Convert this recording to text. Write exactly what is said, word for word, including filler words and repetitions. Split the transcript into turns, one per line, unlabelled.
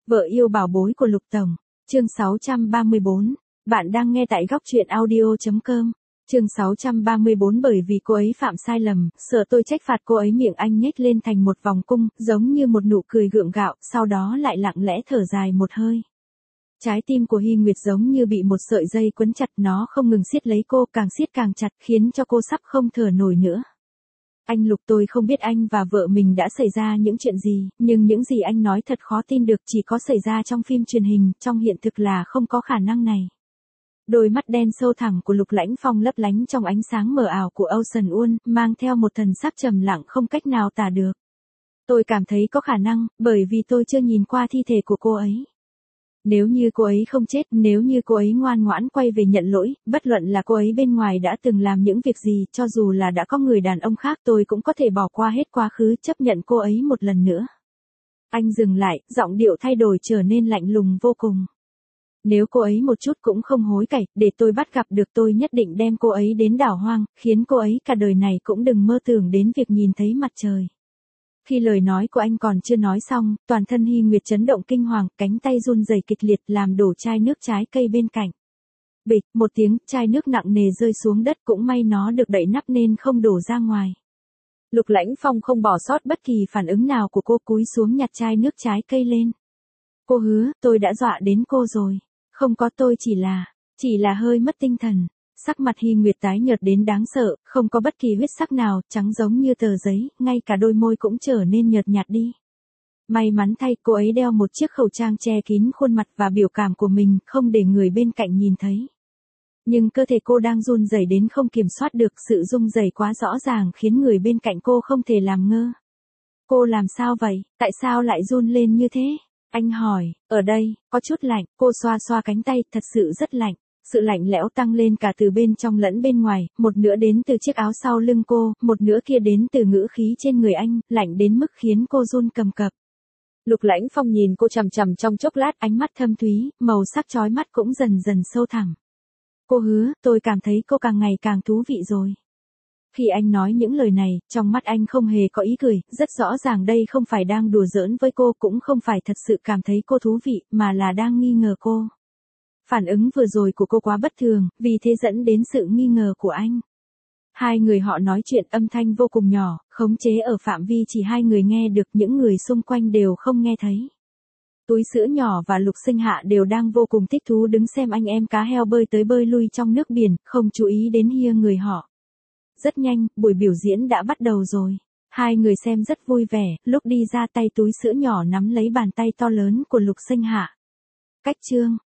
Vợ yêu bảo bối của Lục Tổng. Chương sáu trăm ba mươi bốn. Bạn đang nghe tại góc truyện audio chấm com. Chương sáu trăm ba mươi bốn. Bởi vì cô ấy phạm sai lầm, sợ tôi trách phạt cô ấy, miệng anh nhếch lên thành một vòng cung, giống như một nụ cười gượng gạo, sau đó lại lặng lẽ thở dài một hơi. Trái tim của Hy Nguyệt giống như bị một sợi dây quấn chặt, nó không ngừng siết lấy cô, càng siết càng chặt, khiến cho cô sắp không thở nổi nữa. Anh Lục, tôi không biết anh và vợ mình đã xảy ra những chuyện gì, nhưng những gì anh nói thật khó tin được, chỉ có xảy ra trong phim truyền hình, trong hiện thực là không có khả năng này. Đôi mắt đen sâu thẳm của Lục Lãnh Phong lấp lánh trong ánh sáng mờ ảo của Ocean World, mang theo một thần sắc trầm lặng không cách nào tả được. Tôi cảm thấy có khả năng, bởi vì tôi chưa nhìn qua thi thể của cô ấy. Nếu như cô ấy không chết, nếu như cô ấy ngoan ngoãn quay về nhận lỗi, bất luận là cô ấy bên ngoài đã từng làm những việc gì, cho dù là đã có người đàn ông khác, tôi cũng có thể bỏ qua hết quá khứ, chấp nhận cô ấy một lần nữa. Anh dừng lại, giọng điệu thay đổi trở nên lạnh lùng vô cùng. Nếu cô ấy một chút cũng không hối cải, để tôi bắt gặp được, tôi nhất định đem cô ấy đến đảo hoang, khiến cô ấy cả đời này cũng đừng mơ tưởng đến việc nhìn thấy mặt trời. Khi lời nói của anh còn chưa nói xong, toàn thân Hy Nguyệt chấn động kinh hoàng, cánh tay run rẩy kịch liệt làm đổ chai nước trái cây bên cạnh. Bịch, một tiếng, chai nước nặng nề rơi xuống đất, cũng may nó được đậy nắp nên không đổ ra ngoài. Lục Lãnh Phong không bỏ sót bất kỳ phản ứng nào của cô, cúi xuống nhặt chai nước trái cây lên. Cô hứa, tôi đã dọa đến cô rồi. Không có, tôi chỉ là, chỉ là hơi mất tinh thần. Sắc mặt Hy Nguyệt tái nhợt đến đáng sợ, không có bất kỳ huyết sắc nào, trắng giống như tờ giấy, ngay cả đôi môi cũng trở nên nhợt nhạt đi. May mắn thay, cô ấy đeo một chiếc khẩu trang che kín khuôn mặt và biểu cảm của mình, không để người bên cạnh nhìn thấy. Nhưng cơ thể cô đang run rẩy đến không kiểm soát được, sự run rẩy quá rõ ràng khiến người bên cạnh cô không thể làm ngơ. Cô làm sao vậy, tại sao lại run lên như thế? Anh hỏi, ở đây, có chút lạnh, cô xoa xoa cánh tay, thật sự rất lạnh. Sự lạnh lẽo tăng lên cả từ bên trong lẫn bên ngoài, một nửa đến từ chiếc áo sau lưng cô, một nửa kia đến từ ngữ khí trên người anh, lạnh đến mức khiến cô run cầm cập. Lục Lãnh Phong nhìn cô chằm chằm trong chốc lát, ánh mắt thâm thúy, màu sắc chói mắt cũng dần dần sâu thẳm. Cô hứa, tôi cảm thấy cô càng ngày càng thú vị rồi. Khi anh nói những lời này, trong mắt anh không hề có ý cười, rất rõ ràng đây không phải đang đùa giỡn với cô, cũng không phải thật sự cảm thấy cô thú vị, mà là đang nghi ngờ cô. Phản ứng vừa rồi của cô quá bất thường, vì thế dẫn đến sự nghi ngờ của anh. Hai người họ nói chuyện âm thanh vô cùng nhỏ, khống chế ở phạm vi chỉ hai người nghe được, những người xung quanh đều không nghe thấy. Túi sữa nhỏ và Lục Sinh Hạ đều đang vô cùng thích thú đứng xem anh em cá heo bơi tới bơi lui trong nước biển, không chú ý đến hia người họ. Rất nhanh, buổi biểu diễn đã bắt đầu rồi. Hai người xem rất vui vẻ, lúc đi ra tay túi sữa nhỏ nắm lấy bàn tay to lớn của Lục Sinh Hạ. Cách chương